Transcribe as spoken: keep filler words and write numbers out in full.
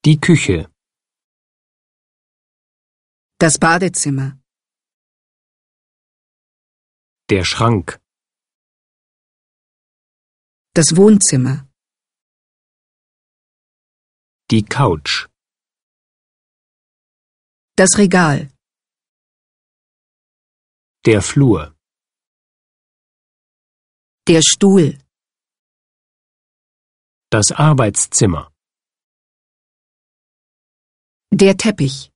Die Küche. Das Badezimmer. Der Schrank. Das Wohnzimmer. Die Couch. Das Regal. Der Flur. Der Stuhl. Das Arbeitszimmer. Der Teppich.